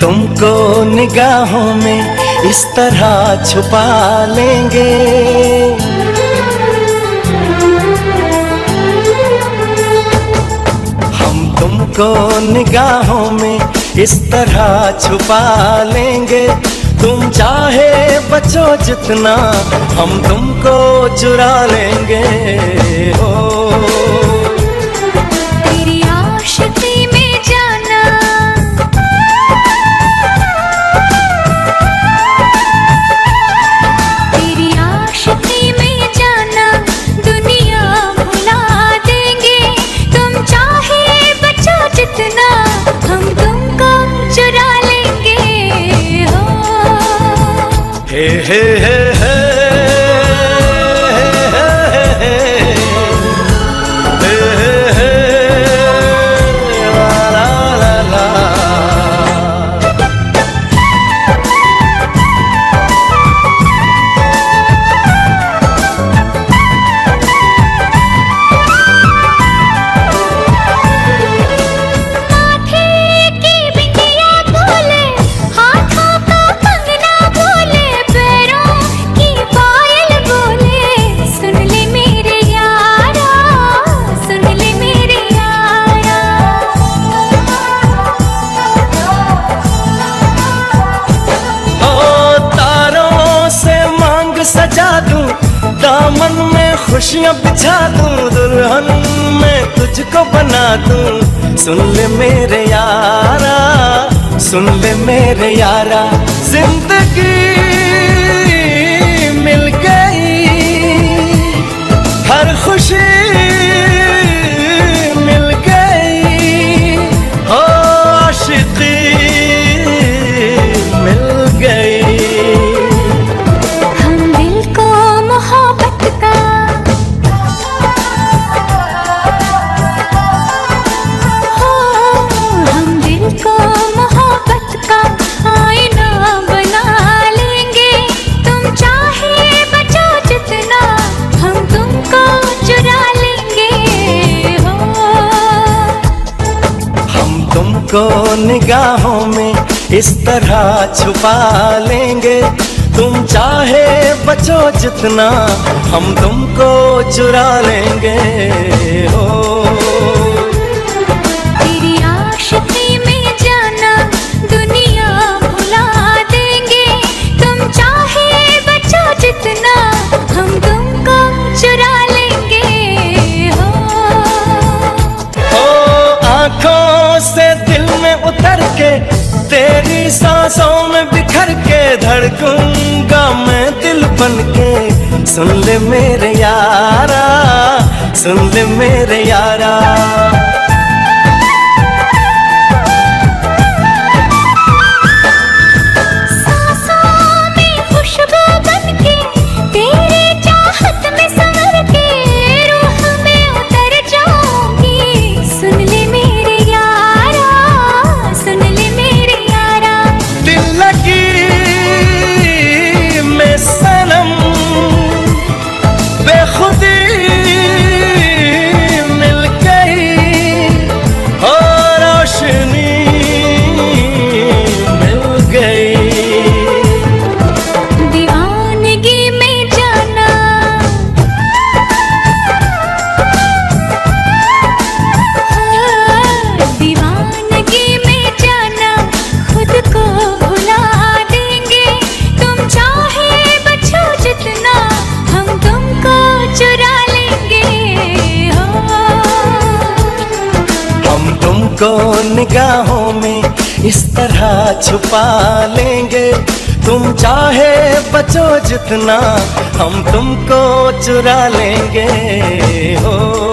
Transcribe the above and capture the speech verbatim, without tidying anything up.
तुमको निगाहों में इस तरह छुपा लेंगे, हम तुमको निगाहों में इस तरह छुपा लेंगे। तुम चाहे बचो जितना, हम तुमको चुरा लेंगे। हो तेरी आशिकी में जाना, तेरी आशिकी में जाना, दुनिया भुला देंगे। तुम चाहे बचो जितना, हम तुमको चुरा लेंगे। हो हे हे हे हे सजा दूं, दामन में खुशियां बिछा दूं, दुल्हन में तुझको बना दूं। सुन ले मेरे यारा, सुन ले मेरे यारा, जिंदगी मिल गई, हर खुशी मिल गई, हो आशिकी मिल गई। तुमको निगाहों में इस तरह छुपा लेंगे। तुम चाहे बचो जितना, हम तुमको चुरा लेंगे। हो तेरी आशिकी में जाना, दुनिया भुला देंगे। तुम चाहे बचो जितना, हम तुमको चुरा लेंगे। हो आँखों से दिल में उतर के, तेरी सांसों में बिखर के, धड़कूंगा मैं दिल बन के। सुन ले मेरे यारा, सुन ले मेरे यारा, तुमको निगाहों में इस तरह छुपा लेंगे। तुम चाहे बचो जितना, हम तुमको चुरा लेंगे। हो